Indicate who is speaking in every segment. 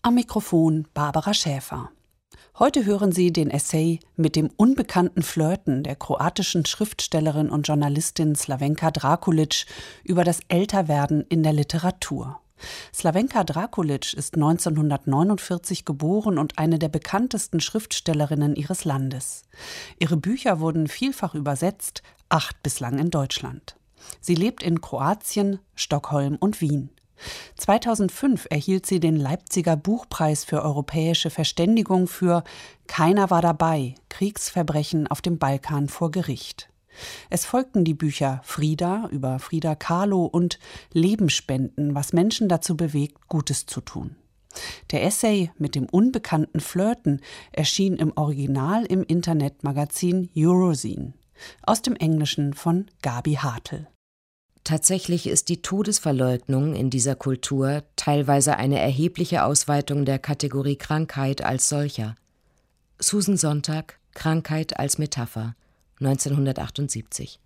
Speaker 1: Am Mikrofon Barbara Schäfer. Heute hören Sie den Essay Mit dem unbekannten Flirten der kroatischen Schriftstellerin und Journalistin Slavenka Drakulic über das Älterwerden in der Literatur. Slavenka Drakulic ist 1949 geboren und eine der bekanntesten Schriftstellerinnen ihres Landes. Ihre Bücher wurden vielfach übersetzt, 8 bislang in Deutschland. Sie lebt in Kroatien, Stockholm und Wien. 2005 erhielt sie den Leipziger Buchpreis für europäische Verständigung für Keiner war dabei, Kriegsverbrechen auf dem Balkan vor Gericht. Es folgten die Bücher Frida über Frida Kahlo und Lebensspenden, was Menschen dazu bewegt, Gutes zu tun. Der Essay Mit dem unbekannten Flirten erschien im Original im Internetmagazin Eurozine, aus dem Englischen von Gabi Hartl.
Speaker 2: Tatsächlich ist die Todesverleugnung in dieser Kultur teilweise eine erhebliche Ausweitung der Kategorie Krankheit als solcher. Susan Sontag, Krankheit als Metapher, 1978.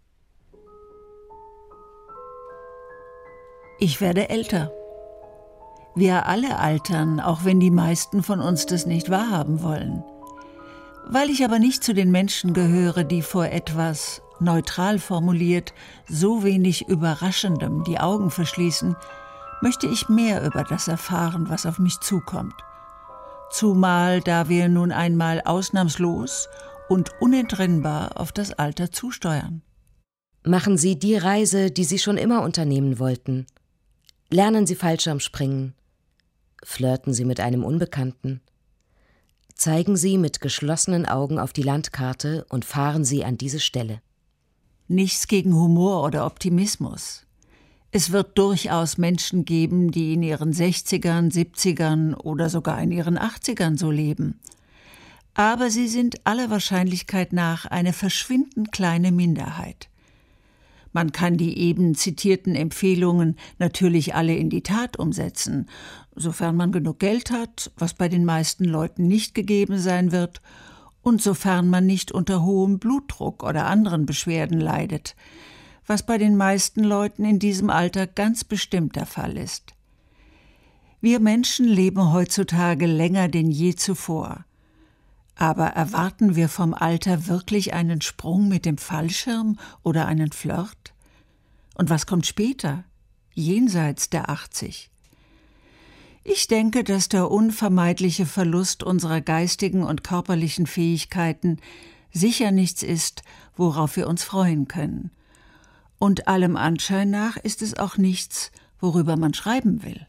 Speaker 3: Ich werde älter. Wir alle altern, auch wenn die meisten von uns das nicht wahrhaben wollen. Weil ich aber nicht zu den Menschen gehöre, die vor etwas, neutral formuliert, so wenig Überraschendem die Augen verschließen, möchte ich mehr über das erfahren, was auf mich zukommt. Zumal, da wir nun einmal ausnahmslos und unentrinnbar auf das Alter zusteuern.
Speaker 2: Machen Sie die Reise, die Sie schon immer unternehmen wollten. Lernen Sie Fallschirmspringen. Flirten Sie mit einem Unbekannten. Zeigen Sie mit geschlossenen Augen auf die Landkarte und fahren Sie an diese Stelle.
Speaker 3: Nichts gegen Humor oder Optimismus. Es wird durchaus Menschen geben, die in ihren 60ern, 70ern oder sogar in ihren 80ern so leben. Aber sie sind aller Wahrscheinlichkeit nach eine verschwindend kleine Minderheit. Man kann die eben zitierten Empfehlungen natürlich alle in die Tat umsetzen, sofern man genug Geld hat, was bei den meisten Leuten nicht gegeben sein wird, und sofern man nicht unter hohem Blutdruck oder anderen Beschwerden leidet, was bei den meisten Leuten in diesem Alter ganz bestimmt der Fall ist. Wir Menschen leben heutzutage länger denn je zuvor. Aber erwarten wir vom Alter wirklich einen Sprung mit dem Fallschirm oder einen Flirt? Und was kommt später, jenseits der 80? Ich denke, dass der unvermeidliche Verlust unserer geistigen und körperlichen Fähigkeiten sicher nichts ist, worauf wir uns freuen können. Und allem Anschein nach ist es auch nichts, worüber man schreiben will.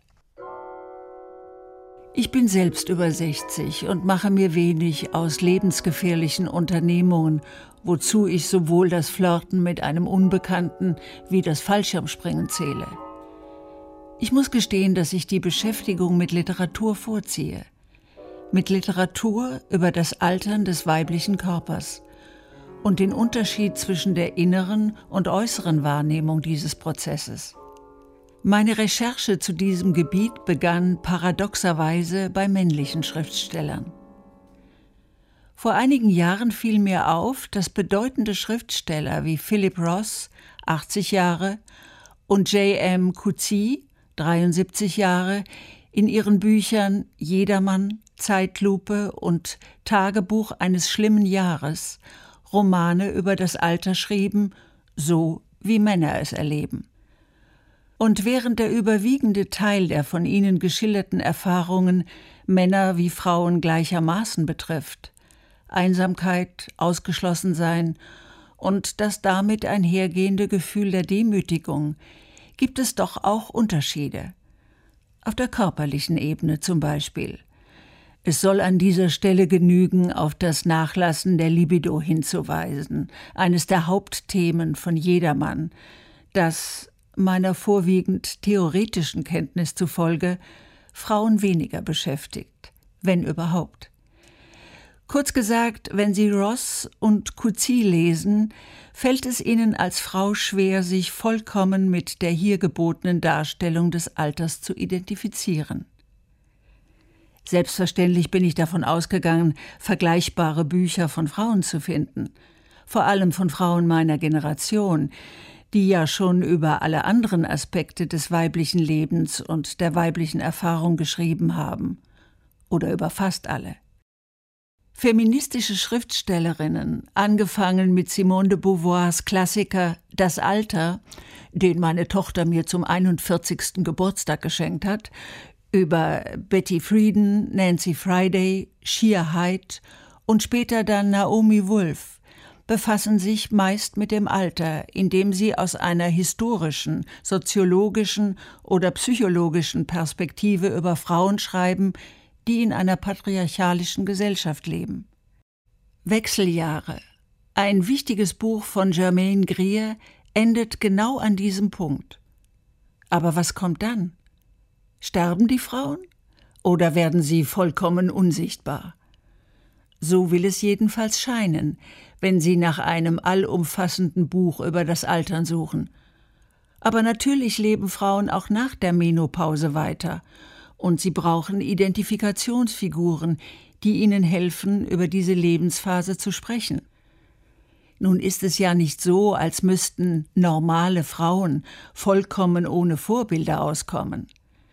Speaker 3: Ich bin selbst über 60 und mache mir wenig aus lebensgefährlichen Unternehmungen, wozu ich sowohl das Flirten mit einem Unbekannten wie das Fallschirmspringen zähle. Ich muss gestehen, dass ich die Beschäftigung mit Literatur vorziehe. Mit Literatur über das Altern des weiblichen Körpers und den Unterschied zwischen der inneren und äußeren Wahrnehmung dieses Prozesses. Meine Recherche zu diesem Gebiet begann paradoxerweise bei männlichen Schriftstellern. Vor einigen Jahren fiel mir auf, dass bedeutende Schriftsteller wie Philip Roth, 80 Jahre, und J.M. Coetzee, 73 Jahre, in ihren Büchern Jedermann, Zeitlupe und Tagebuch eines schlimmen Jahres Romane über das Alter schrieben, so wie Männer es erleben. Und während der überwiegende Teil der von ihnen geschilderten Erfahrungen Männer wie Frauen gleichermaßen betrifft, Einsamkeit, Ausgeschlossensein und das damit einhergehende Gefühl der Demütigung, gibt es doch auch Unterschiede. Auf der körperlichen Ebene zum Beispiel. Es soll an dieser Stelle genügen, auf das Nachlassen der Libido hinzuweisen, eines der Hauptthemen von Jedermann, das, meiner vorwiegend theoretischen Kenntnis zufolge, Frauen weniger beschäftigt, wenn überhaupt. Kurz gesagt, wenn Sie Ross und Coetzee lesen, fällt es Ihnen als Frau schwer, sich vollkommen mit der hier gebotenen Darstellung des Alters zu identifizieren. Selbstverständlich bin ich davon ausgegangen, vergleichbare Bücher von Frauen zu finden, vor allem von Frauen meiner Generation, die ja schon über alle anderen Aspekte des weiblichen Lebens und der weiblichen Erfahrung geschrieben haben. oder über fast alle. Feministische Schriftstellerinnen, angefangen mit Simone de Beauvoirs Klassiker »Das Alter«, den meine Tochter mir zum 41. Geburtstag geschenkt hat, über Betty Friedan, Nancy Friday, Shia Hyde und später dann Naomi Wolf, befassen sich meist mit dem Alter, indem sie aus einer historischen, soziologischen oder psychologischen Perspektive über Frauen schreiben, die in einer patriarchalischen Gesellschaft leben. Wechseljahre, ein wichtiges Buch von Germaine Greer, endet genau an diesem Punkt. Aber was kommt dann? Sterben die Frauen? Oder werden sie vollkommen unsichtbar? So will es jedenfalls scheinen, wenn Sie nach einem allumfassenden Buch über das Altern suchen. Aber natürlich leben Frauen auch nach der Menopause weiter, und sie brauchen Identifikationsfiguren, die ihnen helfen, über diese Lebensphase zu sprechen. Nun ist es ja nicht so, als müssten normale Frauen vollkommen ohne Vorbilder auskommen.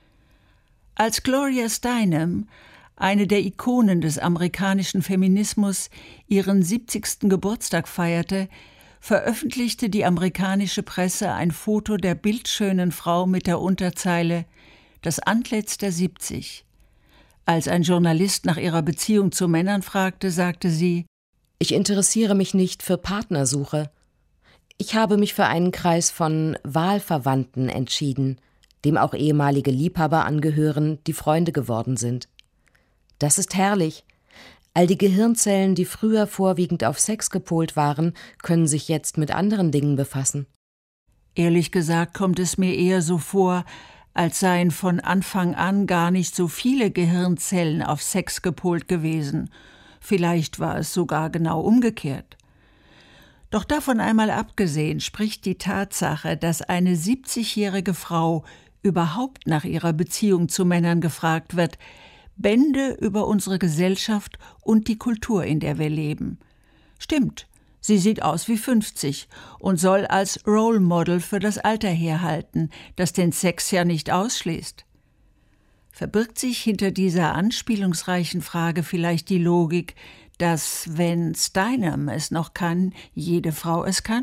Speaker 3: Als Gloria Steinem, eine der Ikonen des amerikanischen Feminismus, ihren 70. Geburtstag feierte, veröffentlichte die amerikanische Presse ein Foto der bildschönen Frau mit der Unterzeile »Das Antlitz der 70«. Als ein Journalist nach ihrer Beziehung zu Männern fragte, sagte sie:
Speaker 2: »Ich interessiere mich nicht für Partnersuche. Ich habe mich für einen Kreis von Wahlverwandten entschieden, dem auch ehemalige Liebhaber angehören, die Freunde geworden sind. Das ist herrlich. All die Gehirnzellen, die früher vorwiegend auf Sex gepolt waren, können sich jetzt mit anderen Dingen befassen.«
Speaker 3: Ehrlich gesagt kommt es mir eher so vor, als seien von Anfang an gar nicht so viele Gehirnzellen auf Sex gepolt gewesen. Vielleicht war es sogar genau umgekehrt. Doch davon einmal abgesehen spricht die Tatsache, dass eine 70-jährige Frau überhaupt nach ihrer Beziehung zu Männern gefragt wird, Bände über unsere Gesellschaft und die Kultur, in der wir leben. Stimmt, sie sieht aus wie 50 und soll als Role Model für das Alter herhalten, das den Sex ja nicht ausschließt. Verbirgt sich hinter dieser anspielungsreichen Frage vielleicht die Logik, dass, wenn Steinem es noch kann, jede Frau es kann?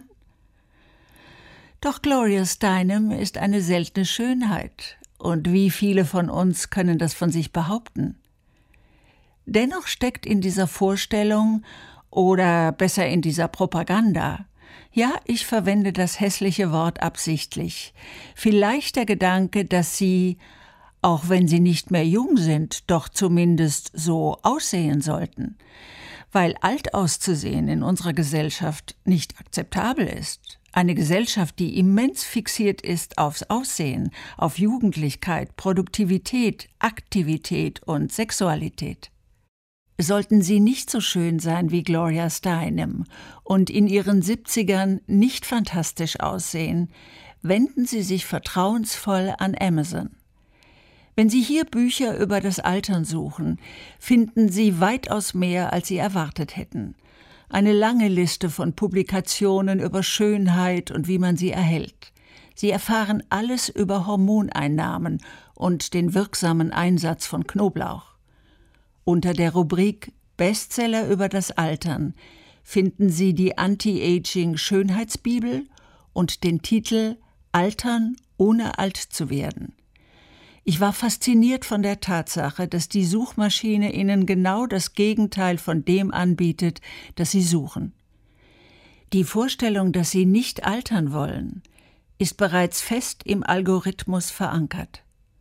Speaker 3: Doch Gloria Steinem ist eine seltene Schönheit, und wie viele von uns können das von sich behaupten? Dennoch steckt in dieser Vorstellung, oder besser in dieser Propaganda, ja, ich verwende das hässliche Wort absichtlich, vielleicht der Gedanke, dass sie, auch wenn sie nicht mehr jung sind, doch zumindest so aussehen sollten, weil alt auszusehen in unserer Gesellschaft nicht akzeptabel ist. Eine Gesellschaft, die immens fixiert ist aufs Aussehen, auf Jugendlichkeit, Produktivität, Aktivität und Sexualität. Sollten sie nicht so schön sein wie Gloria Steinem und in ihren 70ern nicht fantastisch aussehen, wenden Sie sich vertrauensvoll an Amazon. Wenn Sie hier Bücher über das Altern suchen, finden Sie weitaus mehr, als Sie erwartet hätten. Eine lange Liste von Publikationen über Schönheit und wie man sie erhält. Sie erfahren alles über Hormoneinnahmen und den wirksamen Einsatz von Knoblauch. Unter der Rubrik Bestseller über das Altern finden Sie die Anti-Aging-Schönheitsbibel und den Titel Altern ohne alt zu werden. Ich war fasziniert von der Tatsache, dass die Suchmaschine Ihnen genau das Gegenteil von dem anbietet, das Sie suchen. Die Vorstellung, dass Sie nicht altern wollen, ist bereits fest im Algorithmus verankert.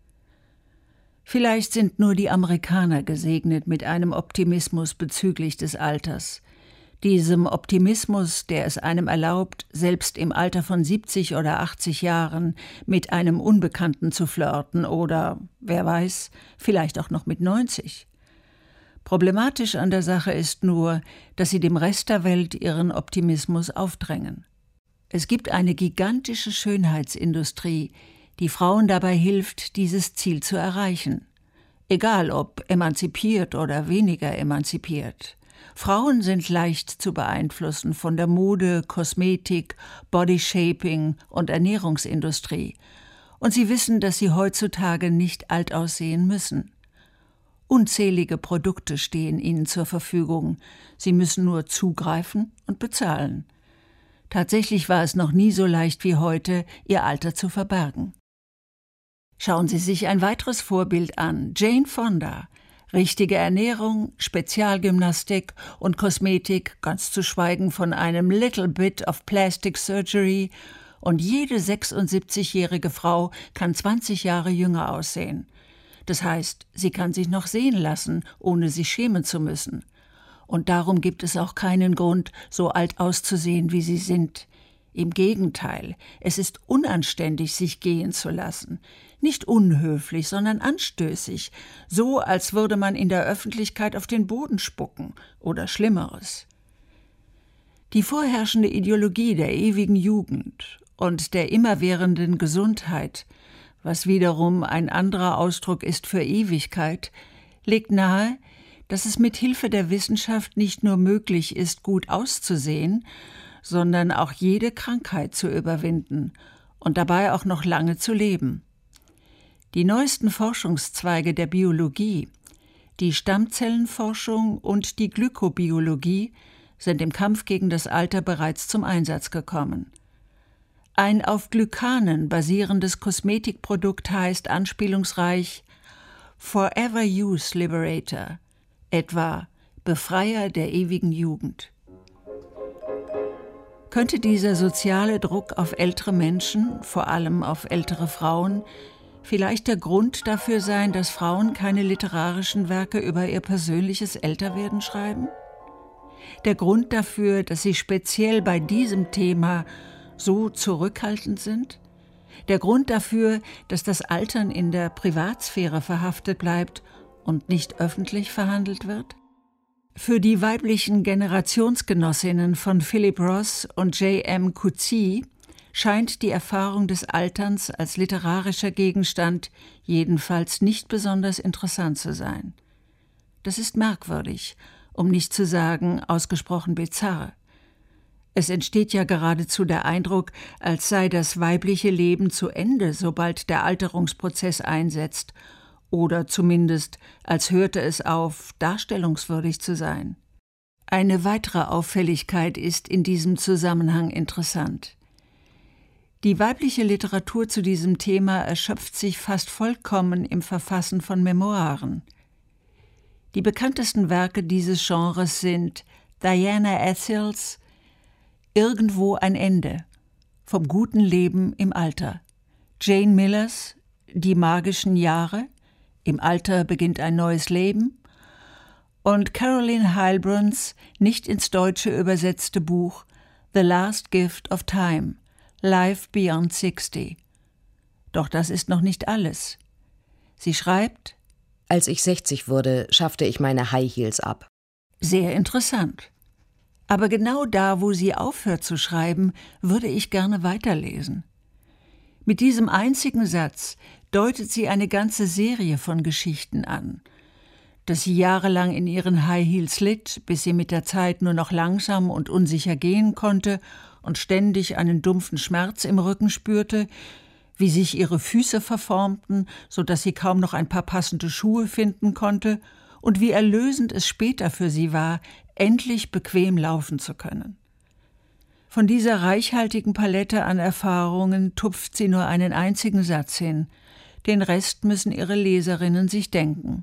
Speaker 3: Vielleicht sind nur die Amerikaner gesegnet mit einem Optimismus bezüglich des Alters. Diesem Optimismus, der es einem erlaubt, selbst im Alter von 70 oder 80 Jahren mit einem Unbekannten zu flirten oder, wer weiß, vielleicht auch noch mit 90. Problematisch an der Sache ist nur, dass sie dem Rest der Welt ihren Optimismus aufdrängen. Es gibt eine gigantische Schönheitsindustrie, die Frauen dabei hilft, dieses Ziel zu erreichen. Egal ob emanzipiert oder weniger emanzipiert. Frauen sind leicht zu beeinflussen von der Mode, Kosmetik, Bodyshaping und Ernährungsindustrie. Und sie wissen, dass sie heutzutage nicht alt aussehen müssen. Unzählige Produkte stehen ihnen zur Verfügung. Sie müssen nur zugreifen und bezahlen. Tatsächlich war es noch nie so leicht wie heute, ihr Alter zu verbergen. Schauen Sie sich ein weiteres Vorbild an, Jane Fonda. Richtige Ernährung, Spezialgymnastik und Kosmetik, ganz zu schweigen von einem little bit of plastic surgery, und jede 76-jährige Frau kann 20 Jahre jünger aussehen. Das heißt, sie kann sich noch sehen lassen, ohne sich schämen zu müssen. Und darum gibt es auch keinen Grund, so alt auszusehen, wie sie sind. Im Gegenteil, es ist unanständig, sich gehen zu lassen. Nicht unhöflich, sondern anstößig, so als würde man in der Öffentlichkeit auf den Boden spucken oder Schlimmeres. Die vorherrschende Ideologie der ewigen Jugend und der immerwährenden Gesundheit, was wiederum ein anderer Ausdruck ist für Ewigkeit, legt nahe, dass es mit Hilfe der Wissenschaft nicht nur möglich ist, gut auszusehen, sondern auch jede Krankheit zu überwinden und dabei auch noch lange zu leben. Die neuesten Forschungszweige der Biologie, die Stammzellenforschung und die Glykobiologie, sind im Kampf gegen das Alter bereits zum Einsatz gekommen. Ein auf Glykanen basierendes Kosmetikprodukt heißt anspielungsreich Forever Youth Liberator, etwa Befreier der ewigen Jugend. Könnte dieser soziale Druck auf ältere Menschen, vor allem auf ältere Frauen, vielleicht der Grund dafür sein, dass Frauen keine literarischen Werke über ihr persönliches Älterwerden schreiben? Der Grund dafür, dass sie speziell bei diesem Thema so zurückhaltend sind? Der Grund dafür, dass das Altern in der Privatsphäre verhaftet bleibt und nicht öffentlich verhandelt wird? Für die weiblichen Generationsgenossinnen von Philip Roth und J.M. Coetzee scheint die Erfahrung des Alterns als literarischer Gegenstand jedenfalls nicht besonders interessant zu sein. Das ist merkwürdig, um nicht zu sagen ausgesprochen bizarr. Es entsteht ja geradezu der Eindruck, als sei das weibliche Leben zu Ende, sobald der Alterungsprozess einsetzt, oder zumindest als hörte es auf, darstellungswürdig zu sein. Eine weitere Auffälligkeit ist in diesem Zusammenhang interessant. Die weibliche Literatur zu diesem Thema erschöpft sich fast vollkommen im Verfassen von Memoiren. Die bekanntesten Werke dieses Genres sind Diana Ethels Irgendwo ein Ende, vom guten Leben im Alter, Jane Millers Die magischen Jahre, Im Alter beginnt ein neues Leben und Caroline Heilbruns nicht ins Deutsche übersetzte Buch The Last Gift of Time, Life Beyond 60. Doch das ist noch nicht alles. Sie schreibt:
Speaker 2: Als ich 60 wurde, schaffte ich meine High Heels ab.
Speaker 3: Sehr interessant. Aber genau da, wo sie aufhört zu schreiben, würde ich gerne weiterlesen. Mit diesem einzigen Satz deutet sie eine ganze Serie von Geschichten an. Dass sie jahrelang in ihren High Heels litt, bis sie mit der Zeit nur noch langsam und unsicher gehen konnte und ständig einen dumpfen Schmerz im Rücken spürte, wie sich ihre Füße verformten, sodass sie kaum noch ein paar passende Schuhe finden konnte, und wie erlösend es später für sie war, endlich bequem laufen zu können. Von dieser reichhaltigen Palette an Erfahrungen tupft sie nur einen einzigen Satz hin. Den Rest müssen ihre Leserinnen sich denken.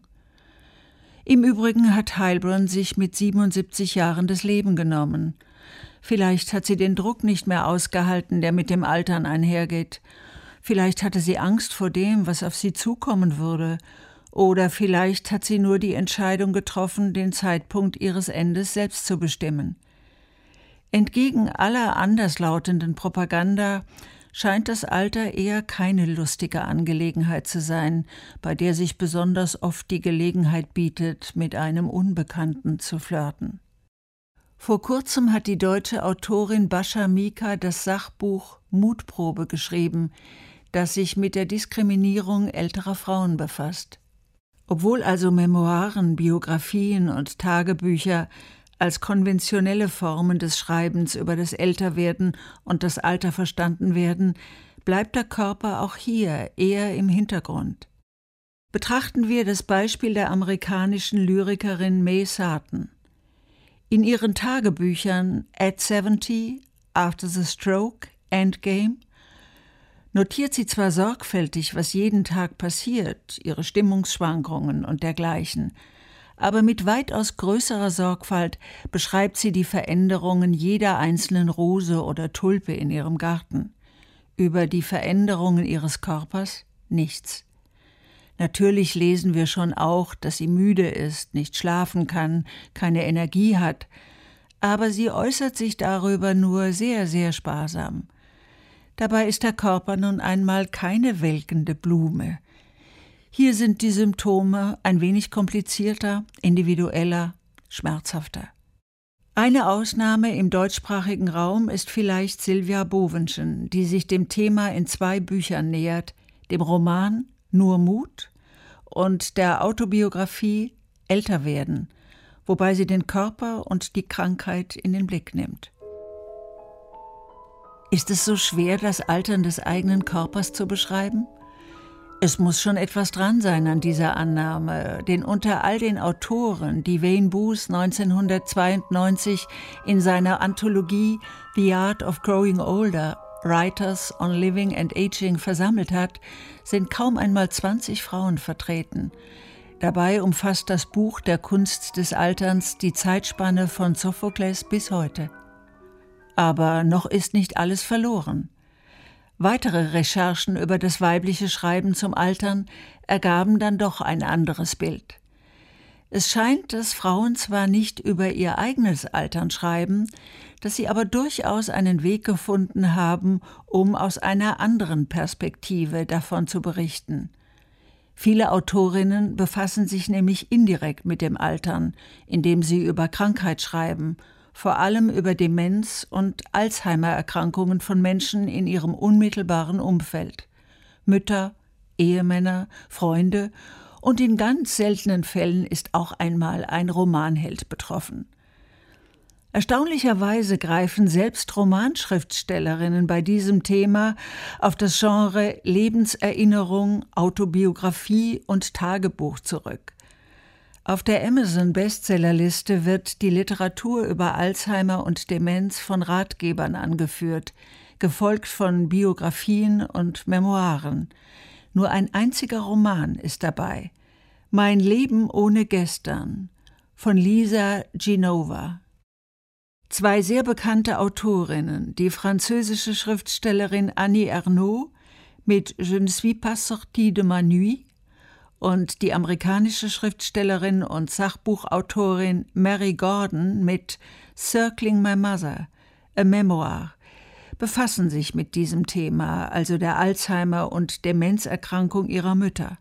Speaker 3: Im Übrigen hat Heilbrun sich mit 77 Jahren das Leben genommen. Vielleicht hat sie den Druck nicht mehr ausgehalten, der mit dem Altern einhergeht. Vielleicht hatte sie Angst vor dem, was auf sie zukommen würde. Oder vielleicht hat sie nur die Entscheidung getroffen, den Zeitpunkt ihres Endes selbst zu bestimmen. Entgegen aller anderslautenden Propaganda scheint das Alter eher keine lustige Angelegenheit zu sein, bei der sich besonders oft die Gelegenheit bietet, mit einem Unbekannten zu flirten. Vor kurzem hat die deutsche Autorin Bascha Mika das Sachbuch Mutprobe geschrieben, das sich mit der Diskriminierung älterer Frauen befasst. Obwohl also Memoiren, Biografien und Tagebücher als konventionelle Formen des Schreibens über das Älterwerden und das Alter verstanden werden, bleibt der Körper auch hier eher im Hintergrund. Betrachten wir das Beispiel der amerikanischen Lyrikerin May Sarton. In ihren Tagebüchern At 70, After the Stroke, Endgame notiert sie zwar sorgfältig, was jeden Tag passiert, ihre Stimmungsschwankungen und dergleichen, aber mit weitaus größerer Sorgfalt beschreibt sie die Veränderungen jeder einzelnen Rose oder Tulpe in ihrem Garten. Über die Veränderungen ihres Körpers nichts. Natürlich lesen wir schon auch, dass sie müde ist, nicht schlafen kann, keine Energie hat, aber sie äußert sich darüber nur sehr, sehr sparsam. Dabei ist der Körper nun einmal keine welkende Blume. Hier sind die Symptome ein wenig komplizierter, individueller, schmerzhafter. Eine Ausnahme im deutschsprachigen Raum ist vielleicht Sylvia Bovenschen, die sich dem Thema in 2 Büchern nähert, dem Roman Nur Mut und der Autobiografie Älter werden, wobei sie den Körper und die Krankheit in den Blick nimmt. Ist es so schwer, das Altern des eigenen Körpers zu beschreiben? Es muss schon etwas dran sein an dieser Annahme, denn unter all den Autoren, die Wayne Booth 1992 in seiner Anthologie The Art of Growing Older, Writers on Living and Aging versammelt hat, sind kaum einmal 20 Frauen vertreten. Dabei umfasst das Buch Der Kunst des Alterns die Zeitspanne von Sophokles bis heute. Aber noch ist nicht alles verloren. Weitere Recherchen über das weibliche Schreiben zum Altern ergaben dann doch ein anderes Bild. Es scheint, dass Frauen zwar nicht über ihr eigenes Altern schreiben, dass sie aber durchaus einen Weg gefunden haben, um aus einer anderen Perspektive davon zu berichten. Viele Autorinnen befassen sich nämlich indirekt mit dem Altern, indem sie über Krankheit schreiben, vor allem über Demenz und Alzheimer-Erkrankungen von Menschen in ihrem unmittelbaren Umfeld. Mütter, Ehemänner, Freunde und in ganz seltenen Fällen ist auch einmal ein Romanheld betroffen. Erstaunlicherweise greifen selbst Romanschriftstellerinnen bei diesem Thema auf das Genre Lebenserinnerung, Autobiografie und Tagebuch zurück. Auf der Amazon-Bestsellerliste wird die Literatur über Alzheimer und Demenz von Ratgebern angeführt, gefolgt von Biografien und Memoiren. Nur ein einziger Roman ist dabei: Mein Leben ohne gestern von Lisa Genova. 2 sehr bekannte Autorinnen, die französische Schriftstellerin Annie Ernaux mit Je ne suis pas sortie de ma nuit und die amerikanische Schriftstellerin und Sachbuchautorin Mary Gordon mit Circling My Mother, a Memoir, befassen sich mit diesem Thema, also der Alzheimer- und Demenzerkrankung ihrer Mütter.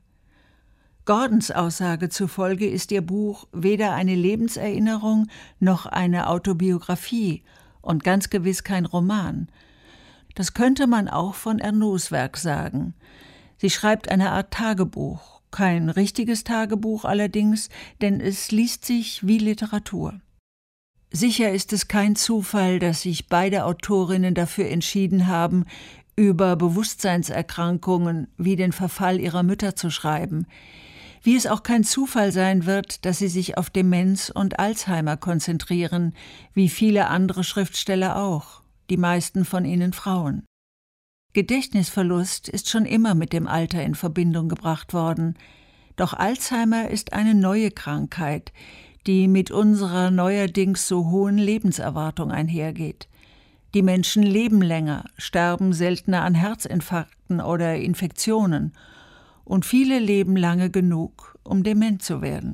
Speaker 3: Gordons Aussage zufolge ist ihr Buch weder eine Lebenserinnerung noch eine Autobiografie und ganz gewiss kein Roman. Das könnte man auch von Ernaux Werk sagen. Sie schreibt eine Art Tagebuch, kein richtiges Tagebuch allerdings, denn es liest sich wie Literatur. Sicher ist es kein Zufall, dass sich beide Autorinnen dafür entschieden haben, über Bewusstseinserkrankungen wie den Verfall ihrer Mütter zu schreiben. Wie es auch kein Zufall sein wird, dass sie sich auf Demenz und Alzheimer konzentrieren, wie viele andere Schriftsteller auch, die meisten von ihnen Frauen. Gedächtnisverlust ist schon immer mit dem Alter in Verbindung gebracht worden. Doch Alzheimer ist eine neue Krankheit, die mit unserer neuerdings so hohen Lebenserwartung einhergeht. Die Menschen leben länger, sterben seltener an Herzinfarkten oder Infektionen und viele leben lange genug, um dement zu werden.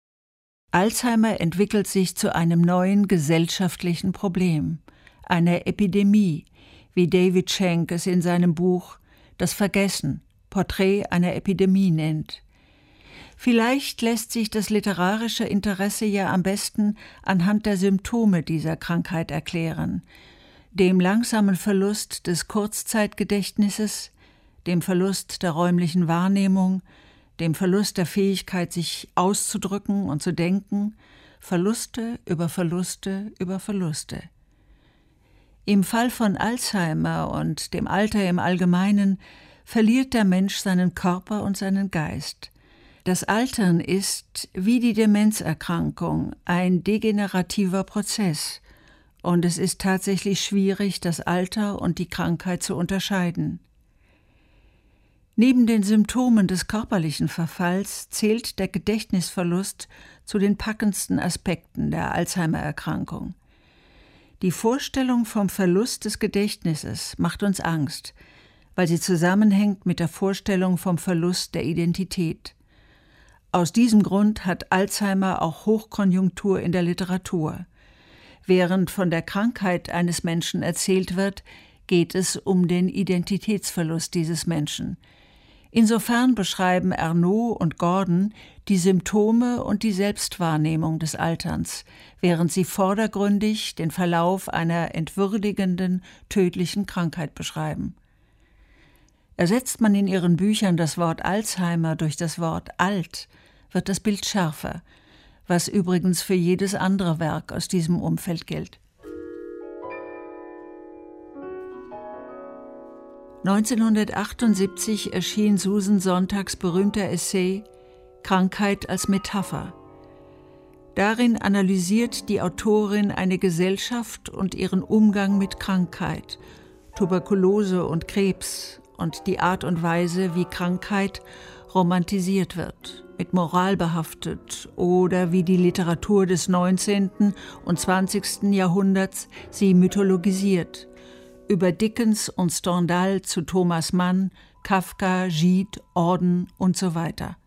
Speaker 3: Alzheimer entwickelt sich zu einem neuen gesellschaftlichen Problem, einer Epidemie, wie David Schenk es in seinem Buch »Das Vergessen – Porträt einer Epidemie« nennt. Vielleicht lässt sich das literarische Interesse ja am besten anhand der Symptome dieser Krankheit erklären: dem langsamen Verlust des Kurzzeitgedächtnisses, dem Verlust der räumlichen Wahrnehmung, dem Verlust der Fähigkeit, sich auszudrücken und zu denken, Verluste über Verluste über Verluste. Im Fall von Alzheimer und dem Alter im Allgemeinen verliert der Mensch seinen Körper und seinen Geist. Das Altern ist, wie die Demenzerkrankung, ein degenerativer Prozess, und es ist tatsächlich schwierig, das Alter und die Krankheit zu unterscheiden. Neben den Symptomen des körperlichen Verfalls zählt der Gedächtnisverlust zu den packendsten Aspekten der Alzheimer-Erkrankung. Die Vorstellung vom Verlust des Gedächtnisses macht uns Angst, weil sie zusammenhängt mit der Vorstellung vom Verlust der Identität. Aus diesem Grund hat Alzheimer auch Hochkonjunktur in der Literatur. Während von der Krankheit eines Menschen erzählt wird, geht es um den Identitätsverlust dieses Menschen. Insofern beschreiben Ernaud und Gordon die Symptome und die Selbstwahrnehmung des Alterns, während sie vordergründig den Verlauf einer entwürdigenden, tödlichen Krankheit beschreiben. Ersetzt man in ihren Büchern das Wort Alzheimer durch das Wort alt, wird das Bild schärfer, was übrigens für jedes andere Werk aus diesem Umfeld gilt. 1978 erschien Susan Sontags berühmter Essay »Krankheit als Metapher«. Darin analysiert die Autorin eine Gesellschaft und ihren Umgang mit Krankheit, Tuberkulose und Krebs und die Art und Weise, wie Krankheit romantisiert wird, mit Moral behaftet, oder wie die Literatur des 19. und 20. Jahrhunderts sie mythologisiert, über Dickens und Stendhal zu Thomas Mann, Kafka, Gide, Auden und so weiter.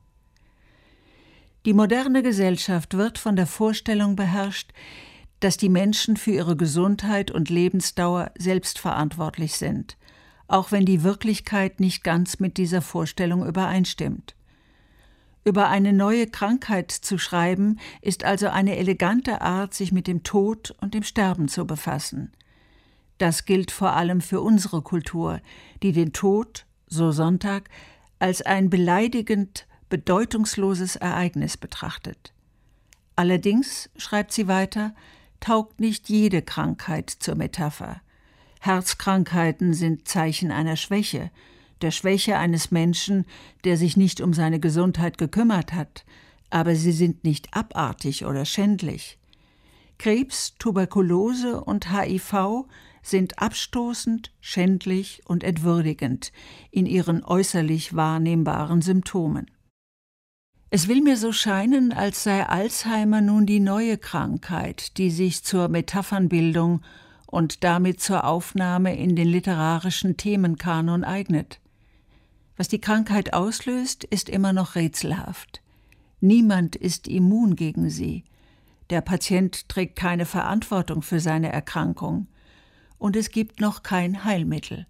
Speaker 3: Die moderne Gesellschaft wird von der Vorstellung beherrscht, dass die Menschen für ihre Gesundheit und Lebensdauer selbst verantwortlich sind, auch wenn die Wirklichkeit nicht ganz mit dieser Vorstellung übereinstimmt. Über eine neue Krankheit zu schreiben, ist also eine elegante Art, sich mit dem Tod und dem Sterben zu befassen. Das gilt vor allem für unsere Kultur, die den Tod, so Sonntag, als ein beleidigend bedeutungsloses Ereignis betrachtet. Allerdings, schreibt sie weiter, taugt nicht jede Krankheit zur Metapher. Herzkrankheiten sind Zeichen einer Schwäche, der Schwäche eines Menschen, der sich nicht um seine Gesundheit gekümmert hat, aber sie sind nicht abartig oder schändlich. Krebs, Tuberkulose und HIV sind abstoßend, schändlich und entwürdigend in ihren äußerlich wahrnehmbaren Symptomen. Es will mir so scheinen, als sei Alzheimer nun die neue Krankheit, die sich zur Metaphernbildung und damit zur Aufnahme in den literarischen Themenkanon eignet. Was die Krankheit auslöst, ist immer noch rätselhaft. Niemand ist immun gegen sie. Der Patient trägt keine Verantwortung für seine Erkrankung. Und es gibt noch kein Heilmittel.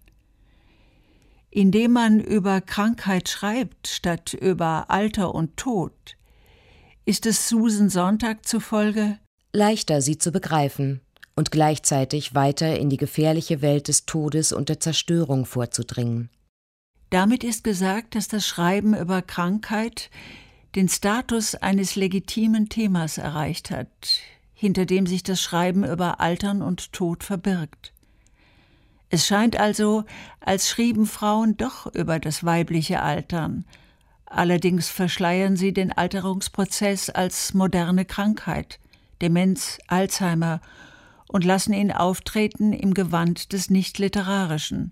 Speaker 3: Indem man über Krankheit schreibt, statt über Alter und Tod, ist es Susan Sonntag zufolge
Speaker 2: leichter, sie zu begreifen und gleichzeitig weiter in die gefährliche Welt des Todes und der Zerstörung vorzudringen.
Speaker 3: Damit ist gesagt, dass das Schreiben über Krankheit den Status eines legitimen Themas erreicht hat, hinter dem sich das Schreiben über Altern und Tod verbirgt. Es scheint also, als schrieben Frauen doch über das weibliche Altern. Allerdings verschleiern sie den Alterungsprozess als moderne Krankheit, Demenz, Alzheimer, und lassen ihn auftreten im Gewand des Nicht-Literarischen.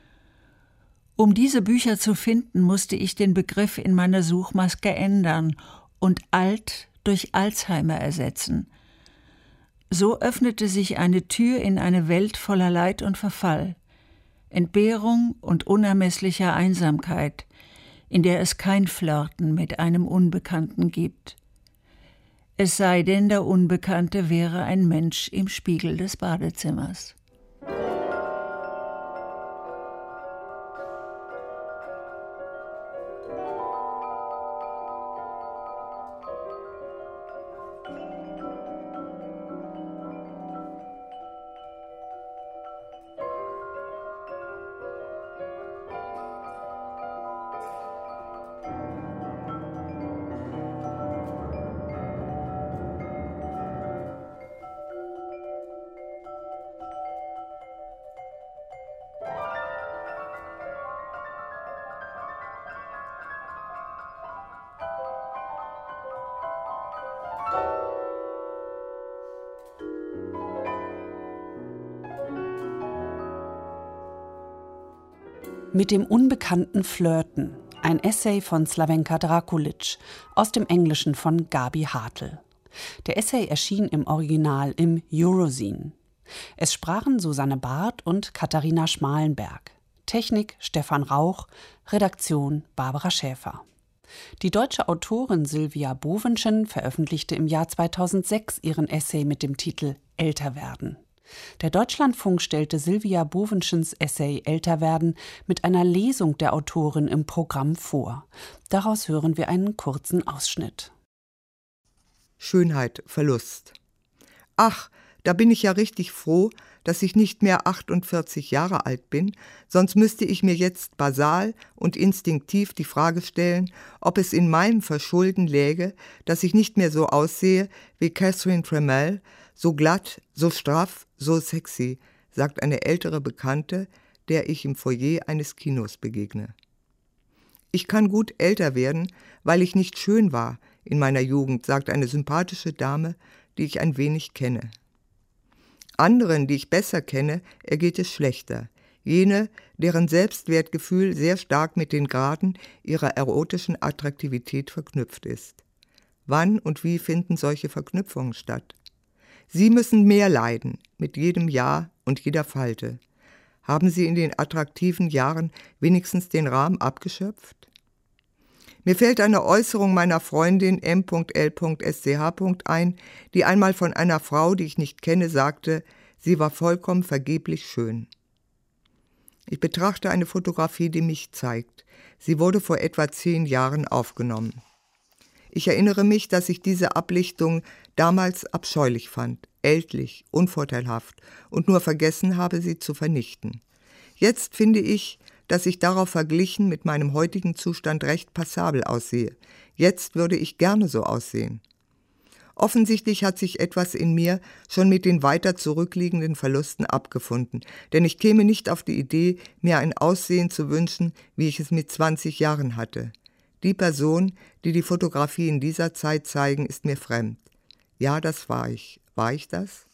Speaker 3: Um diese Bücher zu finden, musste ich den Begriff in meiner Suchmaske ändern und alt durch Alzheimer ersetzen. So öffnete sich eine Tür in eine Welt voller Leid und Verfall, Entbehrung und unermesslicher Einsamkeit, in der es kein Flirten mit einem Unbekannten gibt. Es sei denn, der Unbekannte wäre ein Mensch im Spiegel des Badezimmers.
Speaker 1: Mit dem Unbekannten flirten. Ein Essay von Slawenka Drakulic aus dem Englischen von Gabi Hartl. Der Essay erschien im Original im Eurozine. Es sprachen Susanne Barth und Katharina Schmalenberg. Technik Stefan Rauch, Redaktion Barbara Schäfer. Die deutsche Autorin Sylvia Bovenschen veröffentlichte im Jahr 2006 ihren Essay mit dem Titel »Älter werden«. Der Deutschlandfunk stellte Sylvia Bovenschens Essay »Älter werden« mit einer Lesung der Autorin im Programm vor. Daraus hören wir einen kurzen Ausschnitt.
Speaker 4: Schönheit, Verlust. Ach, da bin ich ja richtig froh, dass ich nicht mehr 48 Jahre alt bin, sonst müsste ich mir jetzt basal und instinktiv die Frage stellen, ob es in meinem Verschulden läge, dass ich nicht mehr so aussehe wie Catherine Tremell, so glatt, so straff, so sexy, sagt eine ältere Bekannte, der ich im Foyer eines Kinos begegne. Ich kann gut älter werden, weil ich nicht schön war in meiner Jugend, sagt eine sympathische Dame, die ich ein wenig kenne. Anderen, die ich besser kenne, ergeht es schlechter. Jene, deren Selbstwertgefühl sehr stark mit den Graden ihrer erotischen Attraktivität verknüpft ist. Wann und wie finden solche Verknüpfungen statt? Sie müssen mehr leiden, mit jedem Jahr und jeder Falte. Haben Sie in den attraktiven Jahren wenigstens den Rahmen abgeschöpft? Mir fällt eine Äußerung meiner Freundin M.L.sch. ein, die einmal von einer Frau, die ich nicht kenne, sagte, sie war vollkommen vergeblich schön. Ich betrachte eine Fotografie, die mich zeigt. Sie wurde vor etwa 10 Jahren aufgenommen. Ich erinnere mich, dass ich diese Ablichtung damals abscheulich fand, ältlich, unvorteilhaft und nur vergessen habe, sie zu vernichten. Jetzt finde ich, dass ich darauf verglichen mit meinem heutigen Zustand recht passabel aussehe. Jetzt würde ich gerne so aussehen. Offensichtlich hat sich etwas in mir schon mit den weiter zurückliegenden Verlusten abgefunden, denn ich käme nicht auf die Idee, mir ein Aussehen zu wünschen, wie ich es mit 20 Jahren hatte. Die Person, die die Fotografie in dieser Zeit zeigen, ist mir fremd. Ja, das war ich. War ich das?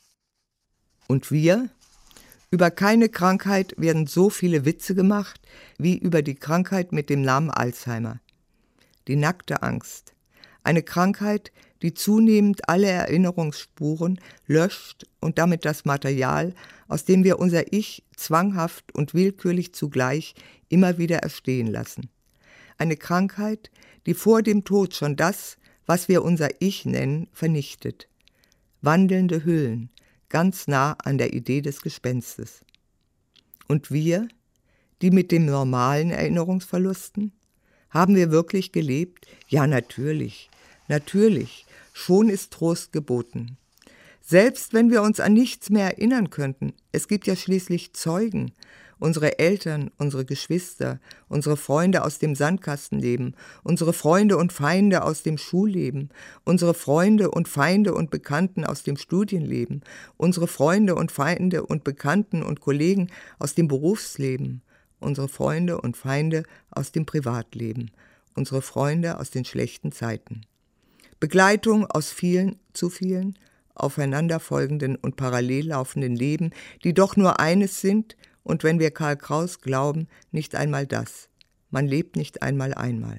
Speaker 4: Und wir? Über keine Krankheit werden so viele Witze gemacht, wie über die Krankheit mit dem Namen Alzheimer. Die nackte Angst. Eine Krankheit, die zunehmend alle Erinnerungsspuren löscht und damit das Material, aus dem wir unser Ich zwanghaft und willkürlich zugleich immer wieder erstehen lassen. Eine Krankheit, die vor dem Tod schon das, was wir unser Ich nennen, vernichtet. Wandelnde Hüllen, ganz nah an der Idee des Gespenstes. Und wir, die mit den normalen Erinnerungsverlusten? Haben wir wirklich gelebt? Ja, natürlich, natürlich, schon ist Trost geboten. Selbst wenn wir uns an nichts mehr erinnern könnten, es gibt ja schließlich Zeugen, unsere Eltern, unsere Geschwister, unsere Freunde aus dem Sandkastenleben, unsere Freunde und Feinde aus dem Schulleben, unsere Freunde und Feinde und Bekannten aus dem Studienleben, unsere Freunde und Feinde und Bekannten und Kollegen aus dem Berufsleben, unsere Freunde und Feinde aus dem Privatleben, unsere Freunde aus den schlechten Zeiten. Begleitung aus vielen, zu vielen, aufeinanderfolgenden und parallel laufenden Leben, die doch nur eines sind, und wenn wir Karl Kraus glauben, nicht einmal das. Man lebt nicht einmal.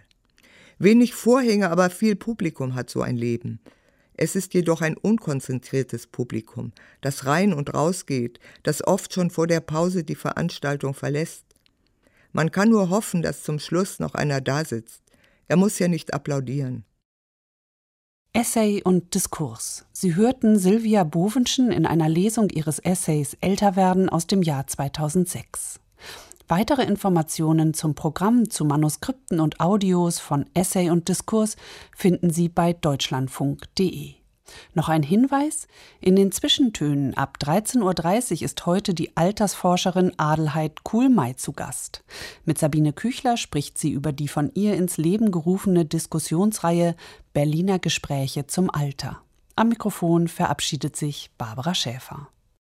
Speaker 4: Wenig Vorhänge, aber viel Publikum hat so ein Leben. Es ist jedoch ein unkonzentriertes Publikum, das rein und raus geht, das oft schon vor der Pause die Veranstaltung verlässt. Man kann nur hoffen, dass zum Schluss noch einer da sitzt. Er muss ja nicht applaudieren.
Speaker 1: Essay und Diskurs. Sie hörten Sylvia Bovenschen in einer Lesung ihres Essays »Älter werden« aus dem Jahr 2006. Weitere Informationen zum Programm, zu Manuskripten und Audios von Essay und Diskurs finden Sie bei deutschlandfunk.de. Noch ein Hinweis: In den Zwischentönen ab 13:30 Uhr ist heute die Altersforscherin Adelheid Kuhlmey zu Gast. Mit Sabine Küchler spricht sie über die von ihr ins Leben gerufene Diskussionsreihe Berliner Gespräche zum Alter. Am Mikrofon verabschiedet sich Barbara Schäfer.